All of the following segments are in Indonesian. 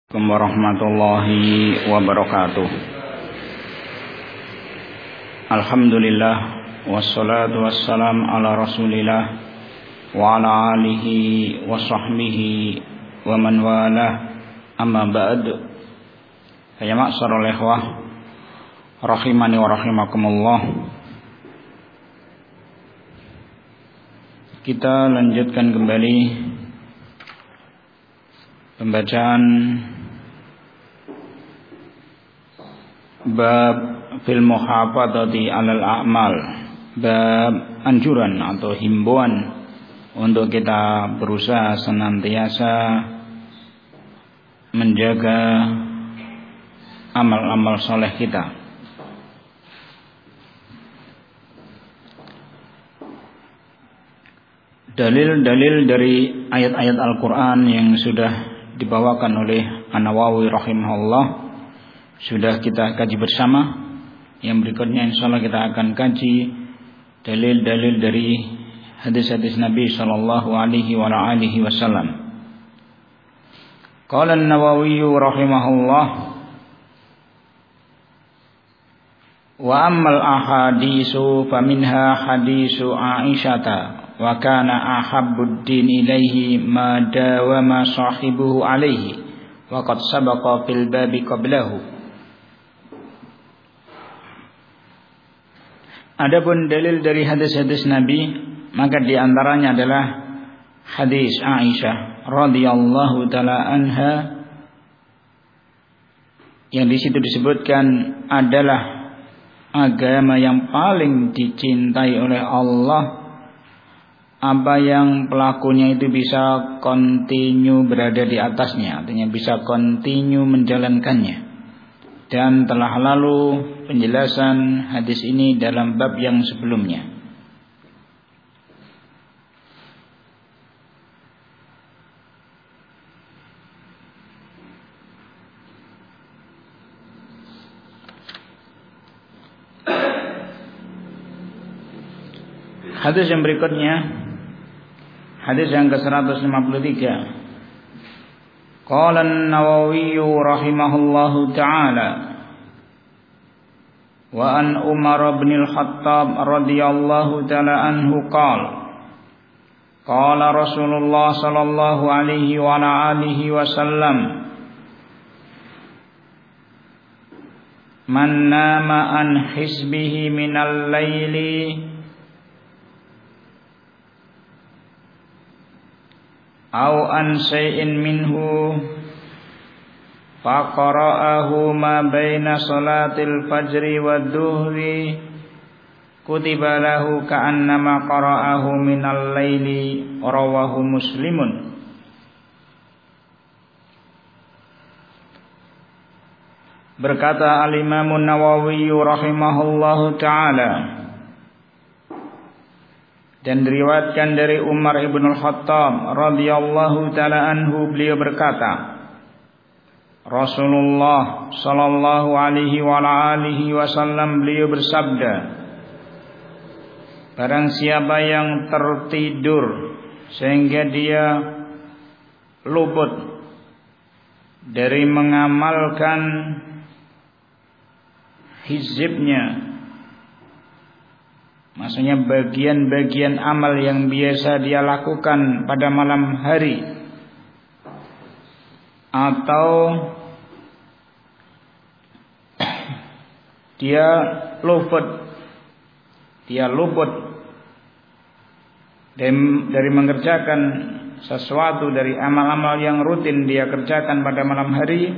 Warahmatullahi wabarakatuh. Alhamdulillah wassalatu wassalam ala Rasulillah wa ala alihi wa sahbihi wa man walah, amma ba'd. Ya ma'syarul ikhwah rahimani wa rahimakumullah. Kita lanjutkan kembali pembacaan bab fil muhafadzati 'alal a'mal, bab anjuran atau himbauan untuk kita berusaha senantiasa menjaga amal-amal soleh kita. Dalil-dalil dari ayat-ayat Al-Quran yang sudah dibawakan oleh An-Nawawi rahimahullah sudah kita kaji bersama. Yang berikutnya insyaallah kita akan kaji dalil-dalil dari hadis-hadis Nabi sallallahu alaihi wa alihi wasallam. Qala An-Nawawi rahimahullah, wa ammal ahadisu faminha hadisu Aisyata wa kana ahabbud din ilaihi ma dawama sahibuhu alaihi wa qad sabaqa fil babi qablahu. Adapun dalil dari hadis-hadis Nabi, maka di antaranya adalah hadis Aisyah radhiyallahu taala anha yang di situ disebutkan adalah agama yang paling dicintai oleh Allah apa yang pelakunya itu bisa kontinu berada di atasnya, artinya bisa kontinu menjalankannya. Dan telah lalu penjelasan hadis ini dalam bab yang sebelumnya. Hadis yang berikutnya, hadis yang ke-153. Qala An-Nawawi rahimahullahu ta'ala, wa an Umar bin Al-Khattab radhiyallahu ta'ala anhu qala Rasulullah sallallahu alaihi wa alihi wasallam, man nama an hisbihi minal laili aw an shay'in minhu faqara'ahu ma baina salatil fajri wad duhri kutiba lahu ka'annama qara'ahu minal laili, rawahu Muslimun. Berkata Al-Imam An-Nawawi rahimahullahu ta'ala, dan diriwayatkan dari Umar ibn Al-Khattab radhiyallahu ta'ala anhu, beliau berkata, Rasulullah sallallahu alaihi wa alihi wasallam beliau bersabda, barang siapa yang tertidur sehingga dia luput dari mengamalkan hizibnya, maksudnya bagian-bagian amal yang biasa dia lakukan pada malam hari, atau dia luput dari mengerjakan sesuatu dari amal-amal yang rutin dia kerjakan pada malam hari,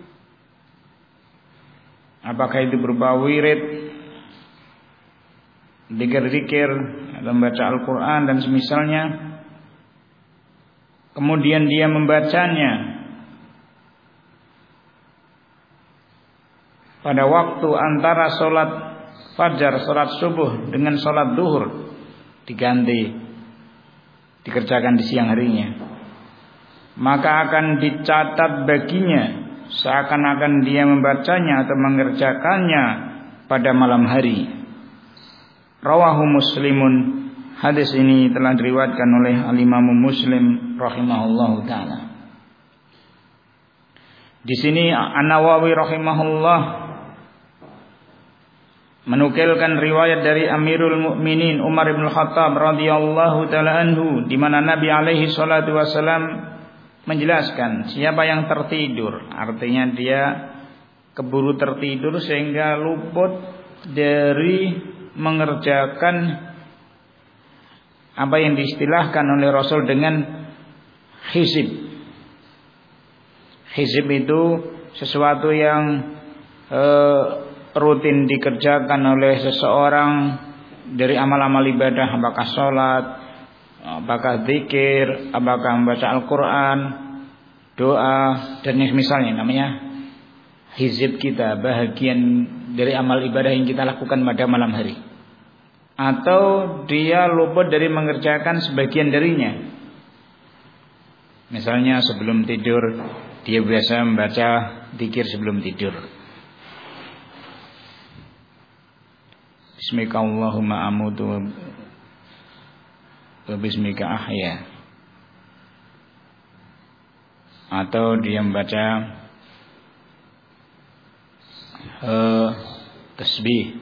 apakah itu berupa wirid, zikir-zikir, membaca Al-Quran dan semisalnya, kemudian dia membacanya pada waktu antara sholat fajar, sholat subuh dengan sholat duhur, dikerjakan di siang harinya, maka akan dicatat baginya seakan-akan dia membacanya atau mengerjakannya pada malam hari. Rawahu Muslimun. Hadis ini telah diriwayatkan oleh Al-Imam Muslim rahimahullahu ta'ala. Di sini An-Nawawi rahimahullah menukilkan riwayat dari Amirul Mukminin Umar bin Khattab radhiyallahu taala anhu, di mana Nabi alaihi salatu wasallam menjelaskan siapa yang tertidur, artinya dia keburu tertidur sehingga luput dari mengerjakan apa yang diistilahkan oleh Rasul dengan hizib. Hizib itu sesuatu yang rutin dikerjakan oleh seseorang dari amal-amal ibadah, apakah sholat, apakah zikir, apakah membaca Al-Quran, doa, dan yang misalnya, namanya hizib kita, bahagian dari amal ibadah yang kita lakukan pada malam hari. Atau dia luput dari mengerjakan sebagian darinya. Misalnya sebelum tidur dia biasa membaca zikir sebelum tidur. Bismika Allahumma amutu wa bismika ahya. Atau dia membaca tasbih,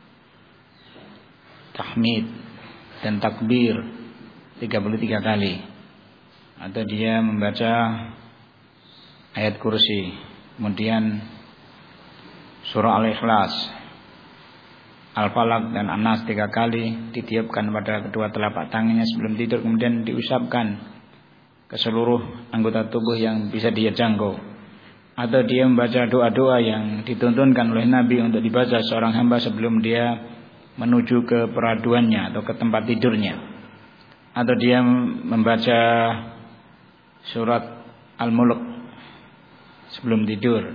tahmid dan takbir 33 kali. Atau dia membaca ayat kursi, kemudian surah Al-Ikhlas, Al-Falaq dan An-Nas 3 kali, ditiupkan pada kedua telapak tangannya sebelum tidur, kemudian diusapkan ke seluruh anggota tubuh yang bisa dia jangkau. Atau dia membaca doa-doa yang dituntunkan oleh Nabi untuk dibaca seorang hamba sebelum dia menuju ke peraduannya atau ke tempat tidurnya. Atau dia membaca surat Al-Mulk sebelum tidur.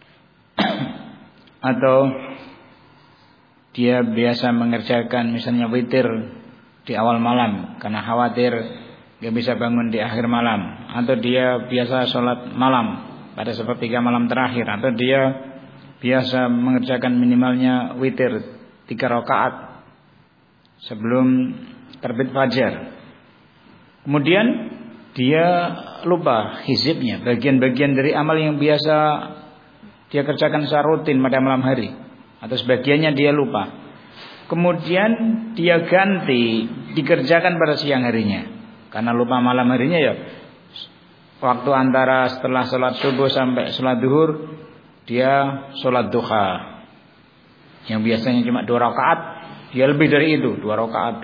Atau dia biasa mengerjakan misalnya witir di awal malam karena khawatir gak bisa bangun di akhir malam. Atau dia biasa sholat malam pada sepertiga malam terakhir. Atau dia biasa mengerjakan minimalnya witir 3 rakaat sebelum terbit fajar. Kemudian dia lupa hizibnya, bagian-bagian dari amal yang biasa dia kerjakan secara rutin pada malam hari, atau sebagiannya dia lupa. Kemudian dia ganti dikerjakan pada siang harinya. Karena lupa malam harinya ya, waktu antara setelah sholat subuh sampai sholat duhur dia sholat duha, yang biasanya cuma 2 rakaat, dia lebih dari itu, 2 rakaat.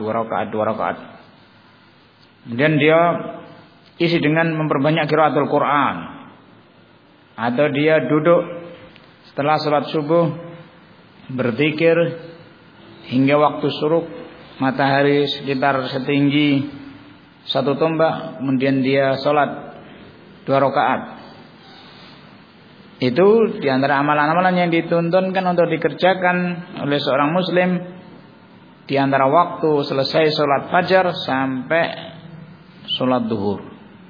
Kemudian dia isi dengan memperbanyak qiraatul Quran. Atau dia duduk setelah sholat subuh berzikir hingga waktu syuruk matahari sekitar setinggi 1 tombak, kemudian dia sholat 2 rakaat. Itu diantara amalan-amalan yang dituntunkan untuk dikerjakan oleh seorang muslim di antara waktu selesai sholat fajar sampai sholat duhur.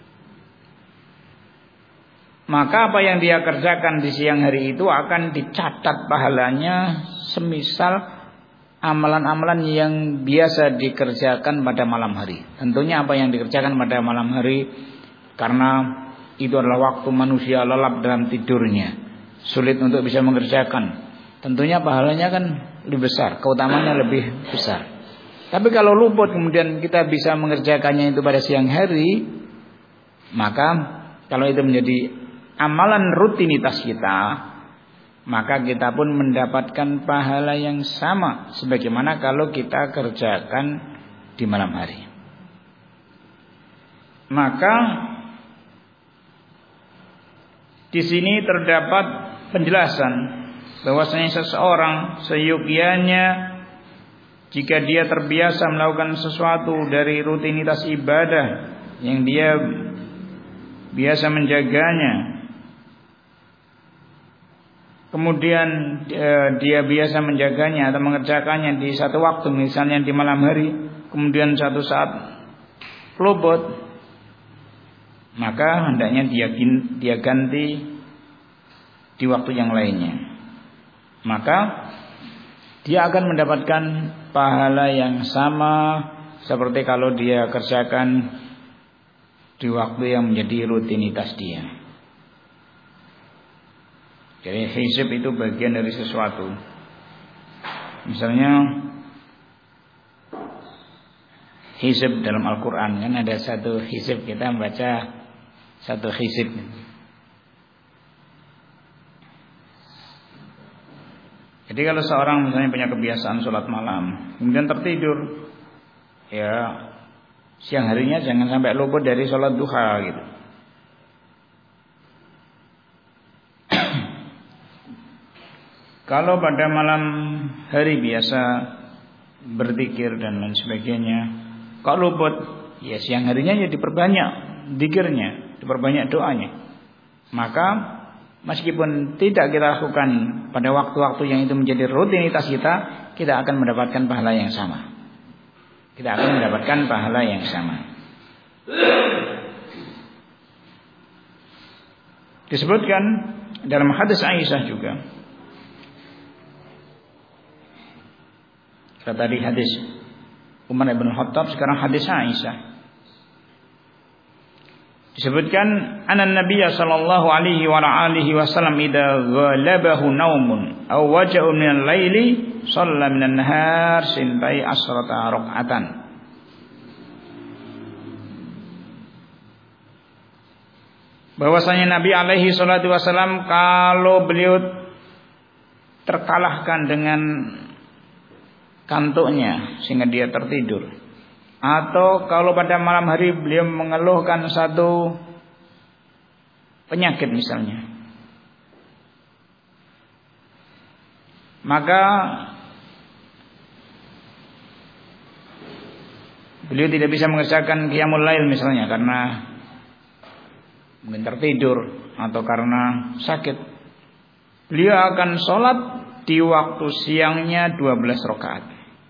Maka apa yang dia kerjakan di siang hari itu akan dicatat pahalanya semisal amalan-amalan yang biasa dikerjakan pada malam hari. Tentunya apa yang dikerjakan pada malam hari, karena itu adalah waktu manusia lelap dalam tidurnya, sulit untuk bisa mengerjakan. Tentunya pahalanya kan lebih besar, keutamaannya lebih besar. Tapi kalau luput kemudian kita bisa mengerjakannya itu pada siang hari, maka kalau itu menjadi amalan rutinitas kita, maka kita pun mendapatkan pahala yang sama sebagaimana kalau kita kerjakan di malam hari. Maka di sini terdapat penjelasan bahwasanya seseorang seyogyanya jika dia terbiasa melakukan sesuatu dari rutinitas ibadah yang dia biasa menjaganya, kemudian dia biasa menjaganya atau mengerjakannya di satu waktu, misalnya di malam hari, kemudian satu saat luput, maka hendaknya dia ganti di waktu yang lainnya. Maka dia akan mendapatkan pahala yang sama seperti kalau dia kerjakan di waktu yang menjadi rutinitas dia. Jadi hizb itu bagian dari sesuatu. Misalnya hizb dalam Al-Quran kan ada satu hizb, kita membaca satu hizb. Jadi kalau seorang misalnya punya kebiasaan sholat malam, kemudian tertidur, ya siang harinya jangan sampai luput dari sholat duha gitu. Kalau pada malam hari biasa berzikir dan lain sebagainya, kok luput, ya siang harinya ya diperbanyak zikirnya, diperbanyak doanya. Maka meskipun tidak kita lakukan pada waktu-waktu yang itu menjadi rutinitas kita akan mendapatkan pahala yang sama. Kita akan mendapatkan pahala yang sama. Disebutkan dalam hadis Aisyah juga. Tadi hadis Umar bin Khattab, sekarang hadis Aisyah. Disebutkan anna Nabiy sallallahu alaihi wa alihi wasallam idza ghalabahu naumun aw waja'un minal laili shalla minan nahar sintai asrata rakaatan. Bahwasanya Nabi alaihi salatu wasallam kalau beliau terkalahkan dengan kantuknya sehingga dia tertidur, atau kalau pada malam hari beliau mengeluhkan satu penyakit misalnya, maka beliau tidak bisa mengerjakan qiyamul lail misalnya karena mungkin tertidur atau karena sakit. Beliau akan sholat di waktu siangnya 12 rakaat.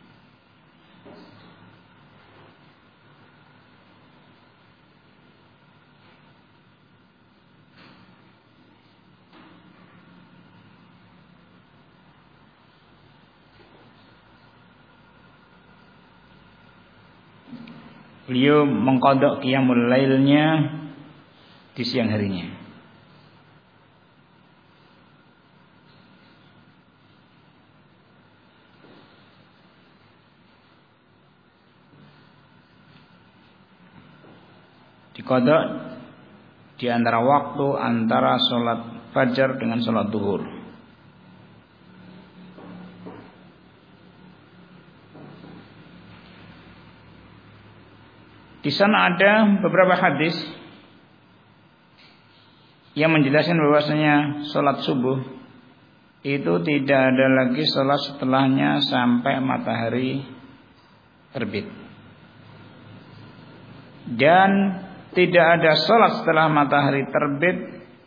Beliau mengqadha qiyamul lailnya di siang harinya. Diqadha di antara waktu antara sholat fajar dengan sholat duhur. Di sana ada beberapa hadis yang menjelaskan bahwasanya sholat subuh itu tidak ada lagi sholat setelahnya sampai matahari terbit, dan tidak ada sholat setelah matahari terbit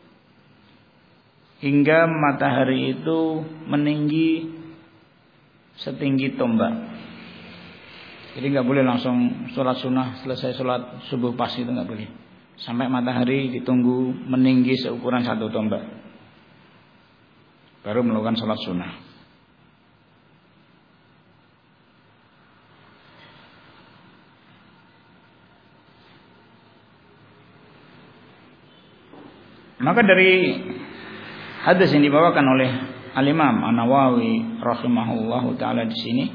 hingga matahari itu meninggi setinggi tombak. Jadi nggak boleh langsung sholat sunnah selesai sholat subuh pas itu nggak boleh. Sampai matahari ditunggu meninggi seukuran satu tombak, baru melakukan sholat sunnah. Maka dari hadis yang dibawakan oleh Al-Imam An-Nawawi rahimahullahu taala di sini,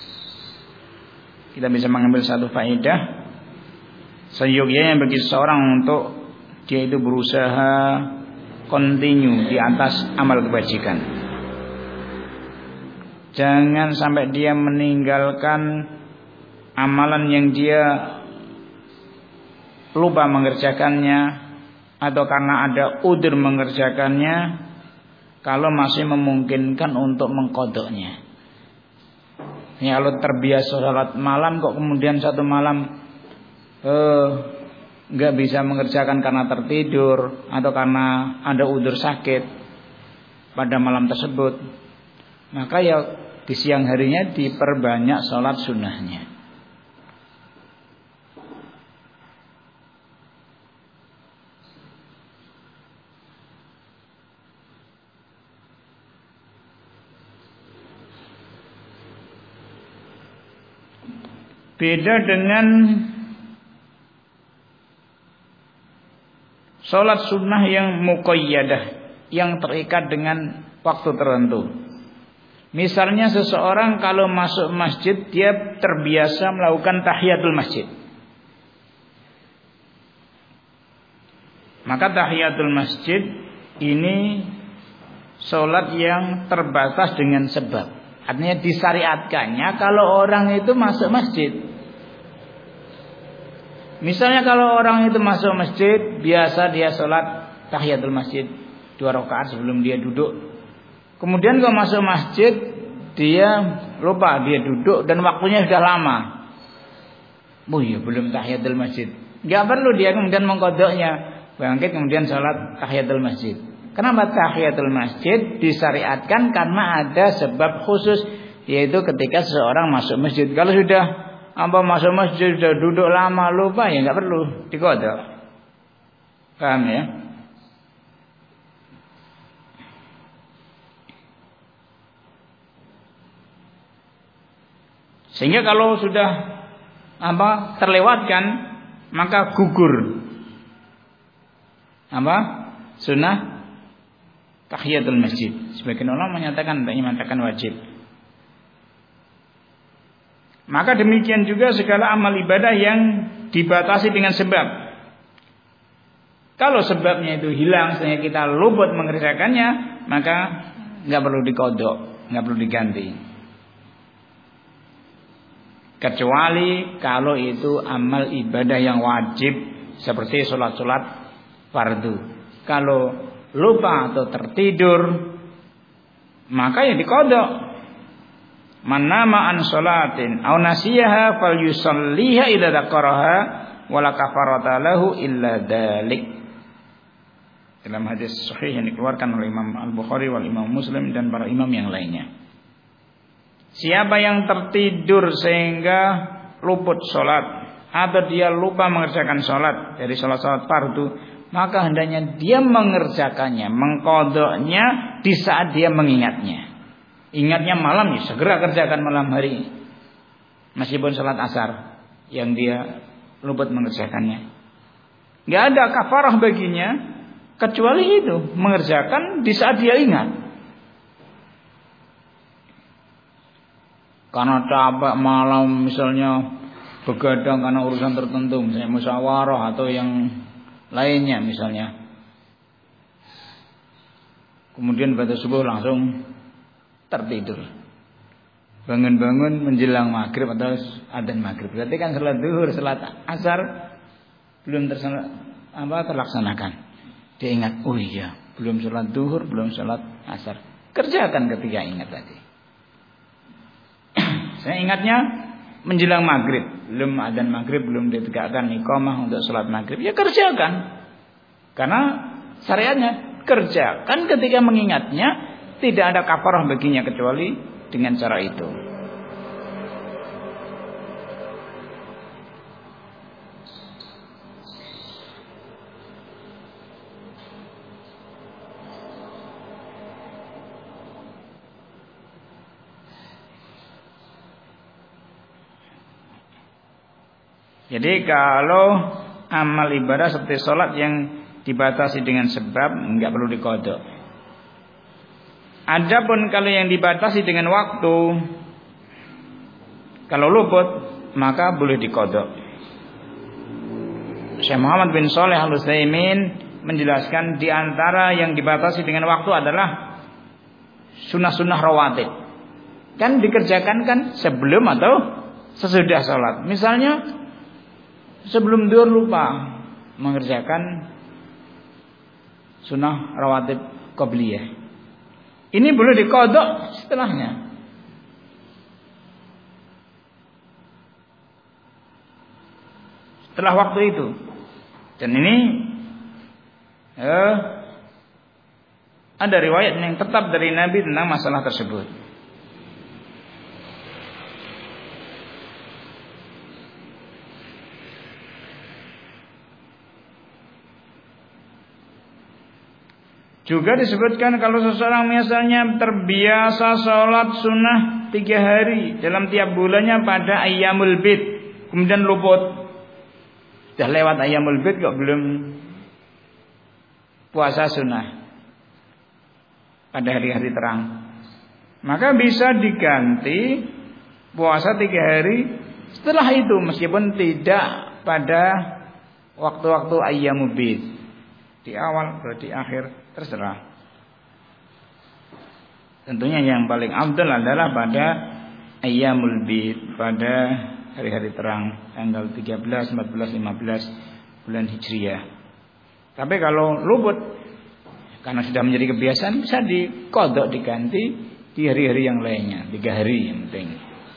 kita bisa mengambil satu faedah, seyogyanya bagi seorang untuk dia itu berusaha continue di atas amal kebajikan. Jangan sampai dia meninggalkan amalan yang dia lupa mengerjakannya atau karena ada udzur mengerjakannya kalau masih memungkinkan untuk mengqadhanya. Ya, kalau terbiasa salat malam kok kemudian satu malam nggak bisa mengerjakan karena tertidur atau karena ada udzur sakit pada malam tersebut, maka ya di siang harinya diperbanyak salat sunnahnya. Beda dengan sholat sunnah yang muqayyadah, yang terikat dengan waktu tertentu. Misalnya seseorang kalau masuk masjid dia terbiasa melakukan tahiyatul masjid. Maka tahiyatul masjid ini salat yang terbatas dengan sebab. Artinya disyariatkannya kalau orang itu masuk masjid. Misalnya kalau orang itu masuk masjid, biasa dia salat tahiyatul masjid 2 rakaat sebelum dia duduk. Kemudian kalau masuk masjid dia lupa dia duduk dan waktunya sudah lama. Oh iya, belum tahiyatul masjid. Enggak perlu dia kemudian mengqadha'nya. Bangkit kemudian salat tahiyatul masjid. Kenapa tahiyatul masjid disyariatkan? Karena ada sebab khusus, yaitu ketika seseorang masuk masjid. Kalau sudah masuk masjid sudah duduk lama lupa, ya enggak perlu diqadha. Paham ya? Sehingga kalau sudah terlewatkan maka gugur sunnah tahiyatul masjid. Sebagian ulama menyatakan wajib. Maka demikian juga segala amal ibadah yang dibatasi dengan sebab. Kalau sebabnya itu hilang sehingga kita luput mengerjakannya, maka enggak perlu diqadha, enggak perlu diganti. Kecuali kalau itu amal ibadah yang wajib seperti sholat-sholat fardu. Kalau lupa atau tertidur maka ya diqadha. Man nama an sholatin aw nasiyaha falyusalliha idza dzakaraha wala kafarata lahu illa dzalik. Dalam hadis sahih yang dikeluarkan oleh Imam Al-Bukhari wal Imam Muslim dan para imam yang lainnya. Siapa yang tertidur sehingga luput sholat atau dia lupa mengerjakan sholat dari sholat-sholat fardu, maka hendaknya dia mengerjakannya, mengqadha'nya di saat dia mengingatnya. Ingatnya malam, ya segera kerjakan malam hari. Meskipun sholat asar yang dia luput mengerjakannya, nggak ada kafarah baginya kecuali itu, mengerjakan di saat dia ingat. Karena capek malam misalnya begadang karena urusan tertentu, misalnya musyawarah atau yang lainnya misalnya. Kemudian pada subuh langsung tertidur. Bangun-bangun menjelang maghrib atau adzan maghrib. Berarti kan salat zuhur, salat asar belum terlaksanakan. Dia ingat, oh iya, belum salat zuhur, belum salat asar. Kerjakan ketika ingat tadi. Saya ingatnya menjelang maghrib, belum adzan maghrib, belum ditegakkan iqamah untuk salat maghrib, ya kerjakan. Karena syariatnya kerjakan ketika mengingatnya, tidak ada kafarah baginya kecuali dengan cara itu. Jadi kalau amal ibadah seperti sholat yang dibatasi dengan sebab, enggak perlu diqadha. Adapun kalau yang dibatasi dengan waktu, kalau luput maka boleh diqadha. Syekh Muhammad bin Shalih Al-Utsaimin menjelaskan di antara yang dibatasi dengan waktu adalah sunnah-sunnah rawatib. Kan dikerjakan kan sebelum atau sesudah sholat. Misalnya sebelum zuhur lupa mengerjakan sunnah rawatib qabliyah, ini boleh diqadha setelahnya. Setelah waktu itu. Dan ini ada riwayat yang tetap dari Nabi tentang masalah tersebut. Juga disebutkan kalau seseorang misalnya terbiasa sholat sunnah 3 hari dalam tiap bulannya pada ayyamul bid, kemudian luput, sudah lewat ayyamul bid kok belum puasa sunnah, pada hari-hari terang. Maka bisa diganti puasa 3 hari setelah itu, meskipun tidak pada waktu-waktu ayyamul bid, di awal atau di akhir terserah. Tentunya yang paling afdal adalah pada ayyamul bid, pada hari-hari terang, tanggal 13, 14, 15 bulan Hijriah. Tapi kalau luput karena sudah menjadi kebiasaan, bisa diqadha, diganti di hari-hari yang lainnya, 3 hari yang penting.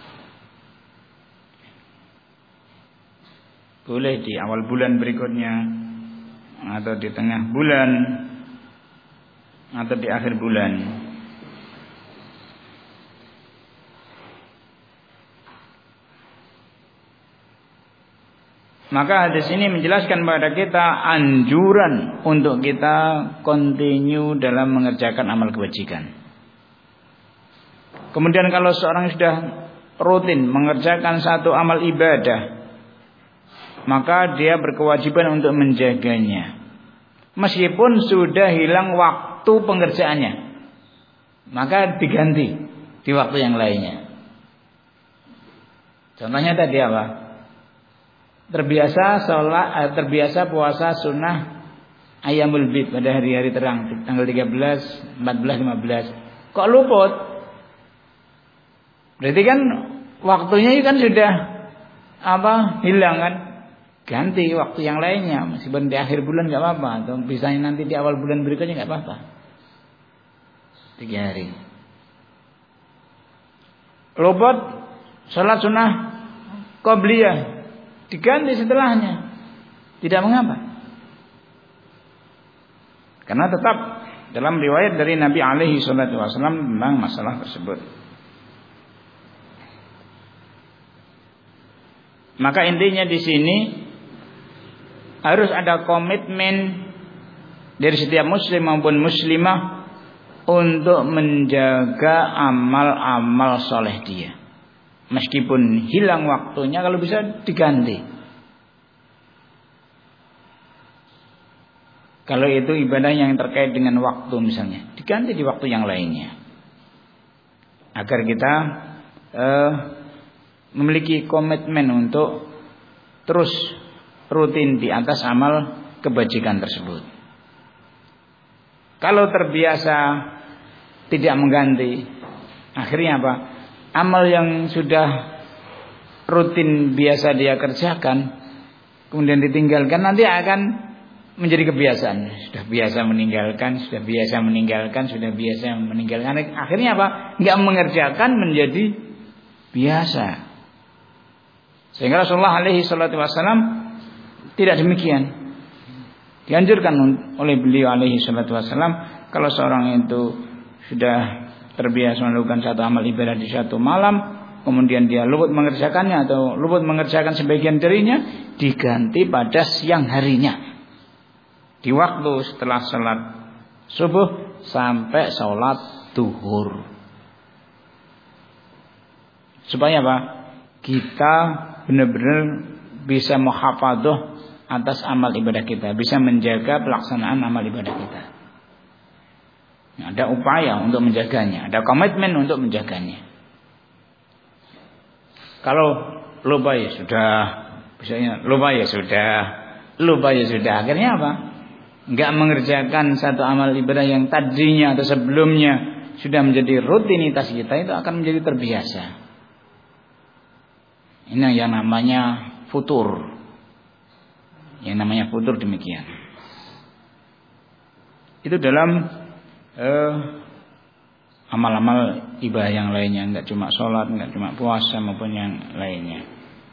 Boleh di awal bulan berikutnya, atau di tengah bulan, atau di akhir bulan. Maka hadis ini menjelaskan kepada kita anjuran untuk kita continue dalam mengerjakan amal kebajikan. Kemudian kalau seorang sudah rutin mengerjakan satu amal ibadah, maka dia berkewajiban untuk menjaganya, meskipun sudah hilang waktu pengerjaannya, maka diganti di waktu yang lainnya. Contohnya tadi apa? Terbiasa puasa sunnah ayyamul bid pada hari-hari terang, tanggal 13, 14, 15. Kok luput? Berarti kan waktunya kan sudah hilang kan? Ganti waktu yang lainnya, meskipun di akhir bulan enggak apa-apa, atau bisa nanti di awal bulan berikutnya enggak apa-apa. 3 hari. Luput salat sunnah qabliyah, diganti setelahnya, tidak mengapa. Karena tetap dalam riwayat dari Nabi alaihi salatu wasallam tentang masalah tersebut. Maka intinya di sini harus ada komitmen dari setiap muslim maupun muslimah untuk menjaga amal-amal soleh dia. Meskipun hilang waktunya, kalau bisa diganti. Kalau itu ibadah yang terkait dengan waktu misalnya, diganti di waktu yang lainnya. Agar kita memiliki komitmen untuk terus rutin di atas amal kebajikan tersebut. Kalau terbiasa tidak mengganti, akhirnya apa? Amal yang sudah rutin biasa dia kerjakan kemudian ditinggalkan, nanti akan menjadi kebiasaan. Sudah biasa meninggalkan, akhirnya apa? Enggak mengerjakan menjadi biasa. Sehingga Rasulullah alaihi salatu wasallam tidak demikian. Dianjurkan oleh beliau alaihi salatu wasallam, kalau seorang itu sudah terbiasa melakukan satu amal ibadah di satu malam, kemudian dia luput mengerjakannya atau luput mengerjakan sebagian darinya, diganti pada siang harinya, di waktu setelah salat subuh sampai salat zuhur. Supaya apa? Kita benar-benar bisa muhafadzah atas amal ibadah kita, bisa menjaga pelaksanaan amal ibadah kita. Ada upaya untuk menjaganya, ada komitmen untuk menjaganya. Kalau lupa ya sudah, misalnya lupa ya sudah, akhirnya apa? Enggak mengerjakan satu amal ibadah yang tadinya atau sebelumnya sudah menjadi rutinitas kita, itu akan menjadi terbiasa. Ini yang namanya futur. Yang namanya futur demikian. Itu dalam amal-amal ibadah yang lainnya, enggak cuma sholat, enggak cuma puasa maupun yang lainnya.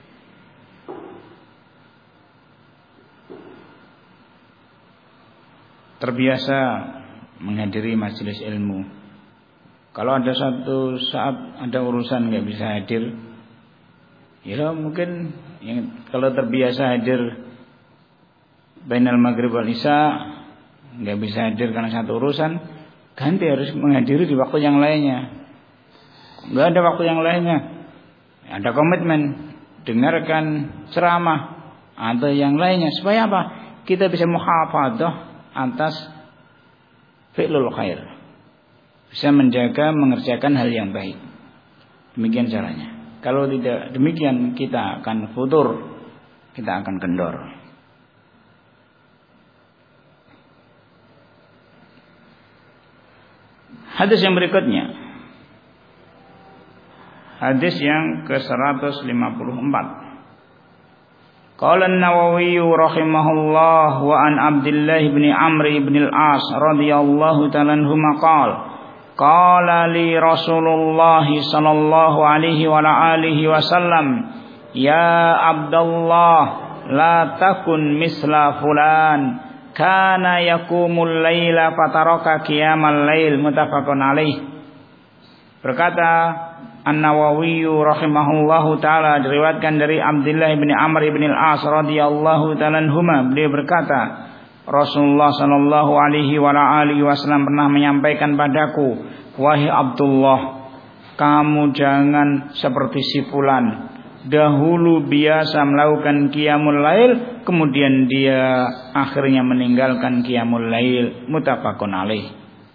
Terbiasa menghadiri majelis ilmu. Kalau ada satu saat ada urusan enggak bisa hadir, ya mungkin kalau terbiasa hadir bainal maghrib wal isya, enggak bisa hadir karena satu urusan, ganti harus menghadiri di waktu yang lainnya. Enggak ada waktu yang lainnya, ada komitmen dengarkan ceramah atau yang lainnya, supaya apa? Kita bisa muhafadzah atas fi'lul khair, bisa menjaga mengerjakan hal yang baik. Demikian caranya. Kalau tidak demikian kita akan futur, kita akan kendor. Hadis yang berikutnya, hadis yang ke-154. Qala an-Nawawi rahimahullah wa an Abdullah bin Amr bin al-As radhiyallahu ta'ala anhuma qala li Rasulullah sallallahu alaihi wa alihi wasallam ya Abdullah la takun misla fulan kana yaqumul laila fataraka qiyamal lail, muttafaqun alaih. Berkata An-Nawawi rahimahullahu taala, diriwayatkan dari Abdullah bin Amr bin al-As radhiyallahu taala anhuma, beliau berkata, Rasulullah sallallahu alaihi wa alihi wasallam pernah menyampaikan padaku, wahai Abdullah, kamu jangan seperti si fulan, dahulu biasa melakukan qiyamul lail, kemudian dia akhirnya meninggalkan qiyamul lail, muttafaqun alaih.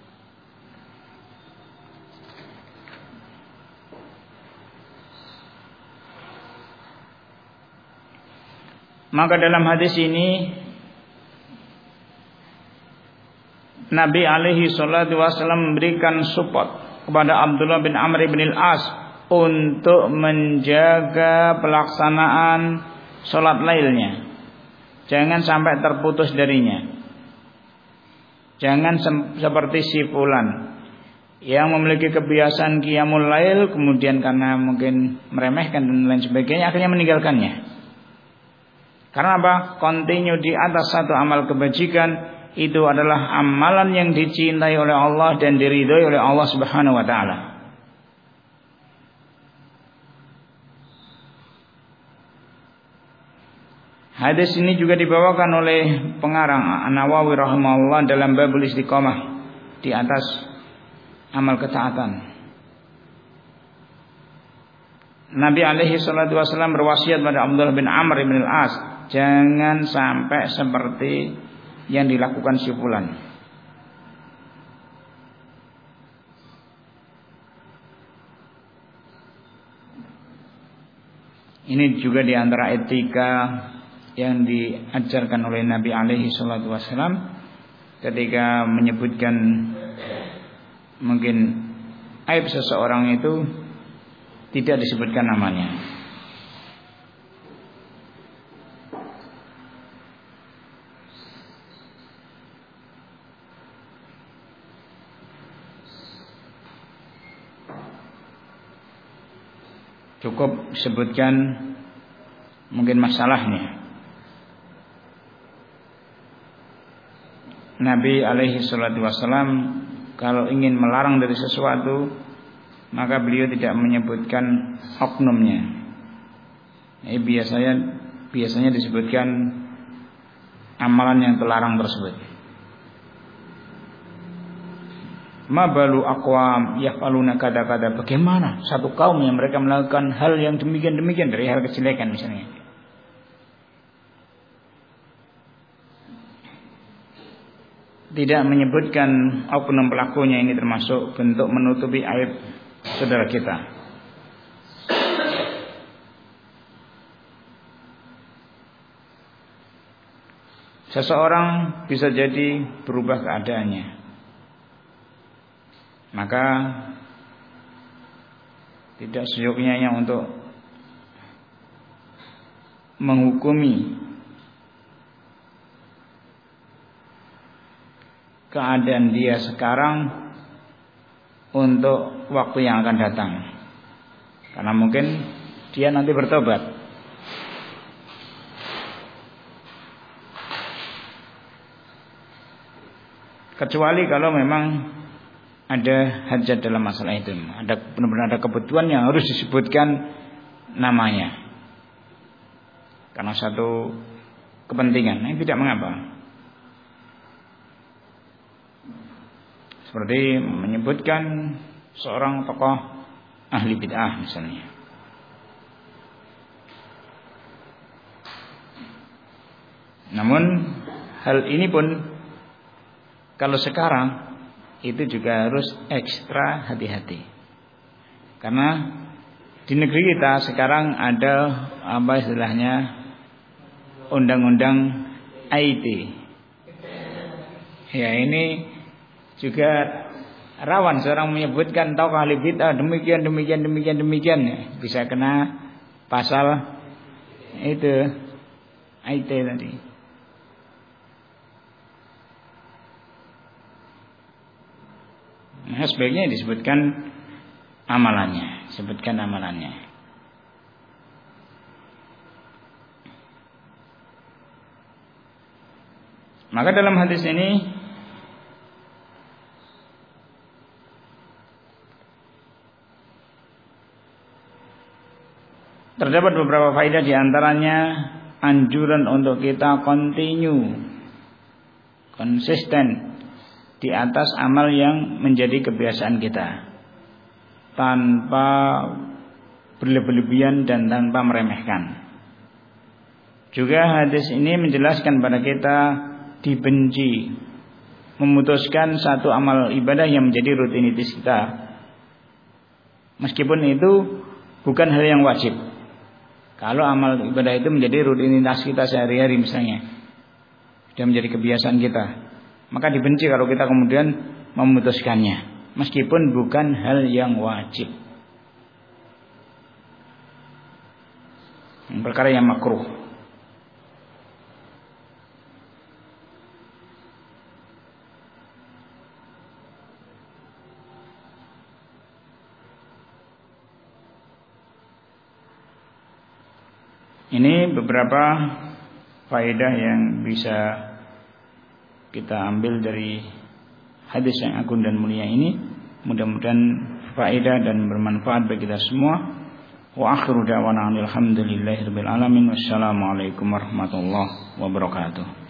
Maka dalam hadis ini Nabi alaihi salatu wasallam memberikan support kepada Abdullah bin Amr bin al-As untuk menjaga pelaksanaan sholat lailnya. Jangan sampai terputus darinya. Jangan seperti si fulan yang memiliki kebiasaan qiyamul lail, kemudian karena mungkin meremehkan dan lain sebagainya akhirnya meninggalkannya. Karena apa? Continue di atas satu amal kebajikan itu adalah amalan yang dicintai oleh Allah dan diridhoi oleh Allah Subhanahu wa taala. Hadis ini juga dibawakan oleh pengarang An-Nawawi rahimahullah dalam Babul Istiqamah di atas amal ketaatan. Nabi alaihi salatu wasallam berwasiat pada Abdullah bin Amr bin al-As, jangan sampai seperti yang dilakukan si fulan. Ini juga di antara etika yang diajarkan oleh Nabi alaihi salatu wasallam ketika menyebutkan mungkin aib seseorang itu tidak disebutkan namanya. Cukup sebutkan mungkin masalahnya. Nabi alaihi salatu wasallam kalau ingin melarang dari sesuatu, maka beliau tidak menyebutkan oknumnya. Biasanya disebutkan amalan yang terlarang tersebut. Ma balu aqwam yaf'aluna kada-kada, bagaimana satu kaum yang mereka melakukan hal yang demikian-demikian dari hal kejelekan misalnya. Tidak menyebutkan oknum pelakunya, ini termasuk bentuk menutupi aib saudara kita. Seseorang bisa jadi berubah keadaannya, maka tidak seyoknya untuk menghukumi keadaan dia sekarang untuk waktu yang akan datang, karena mungkin dia nanti bertobat. Kecuali kalau memang ada hajat dalam masalah itu, ada benar-benar ada kebutuhan yang harus disebutkan namanya karena satu kepentingan, ini tidak mengapa. Seperti menyebutkan seorang tokoh ahli bid'ah misalnya. Namun hal ini pun kalau sekarang itu juga harus ekstra hati-hati. Karena di negeri kita sekarang ada apa istilahnya undang-undang IT. Ya, ini juga rawan seorang menyebutkan tokoh ahli bid'ah demikian ya. Bisa kena pasal itu IT tadi. Nah, sebaiknya disebutkan amalannya, Maka dalam hadis ini terdapat beberapa faedah, di antaranya anjuran untuk kita konsisten di atas amal yang menjadi kebiasaan kita, tanpa berlebihan dan tanpa meremehkan. Juga hadis ini menjelaskan pada kita dibenci memutuskan satu amal ibadah yang menjadi rutinitas kita, meskipun itu bukan hal yang wajib. Kalau amal ibadah itu menjadi rutinitas kita sehari-hari misalnya, sudah menjadi kebiasaan kita, maka dibenci kalau kita kemudian memutuskannya, meskipun bukan hal yang wajib, perkara yang makruh. Ini beberapa faedah yang bisa kita ambil dari hadis yang agung dan mulia ini. Mudah-mudahan faedah dan bermanfaat bagi kita semua. Wa akhiru da'wana alhamdulillahirabbil alamin. Wassalamualaikum warahmatullahi wabarakatuh.